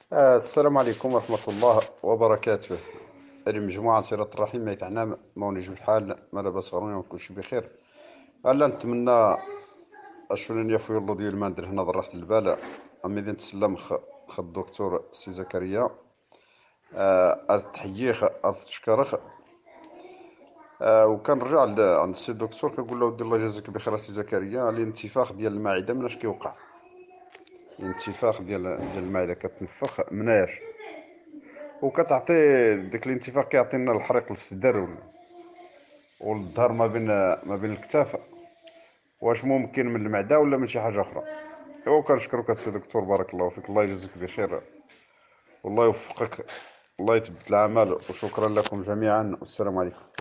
السلام عليكم ورحمة الله وبركاته. المجموعة صلة الرحم ما يتعنا مونيش بحال ما لاباس غيرنا وكل شي بخير. ألا نتمنى أشفنا يا خويا الله ديال ما ندير هنا ضرحت البال أمي ذي تسلم خ الدكتور سي زكريا. تحييخ تشكرخ. وكنرجع عند السي الدكتور كنقول له ودي الله يجازيك بخير سي زكريا. الانتفاخ ديال المعدة مناش كيوقع؟ الانتفاخ ديال المعدة كتنفخ مناش وكتعطي ديك الانتفاخ كيعطينا الحريق للصدر والظهر ما بين الكتاف. واش ممكن من المعدة ولا من شي حاجة أخرى؟ إيوا كنشكرك السي دكتور، بارك الله فيك، الله يجازيك بخير والله يوفقك، الله يثبت العمل، وشكرا لكم جميعا والسلام عليكم.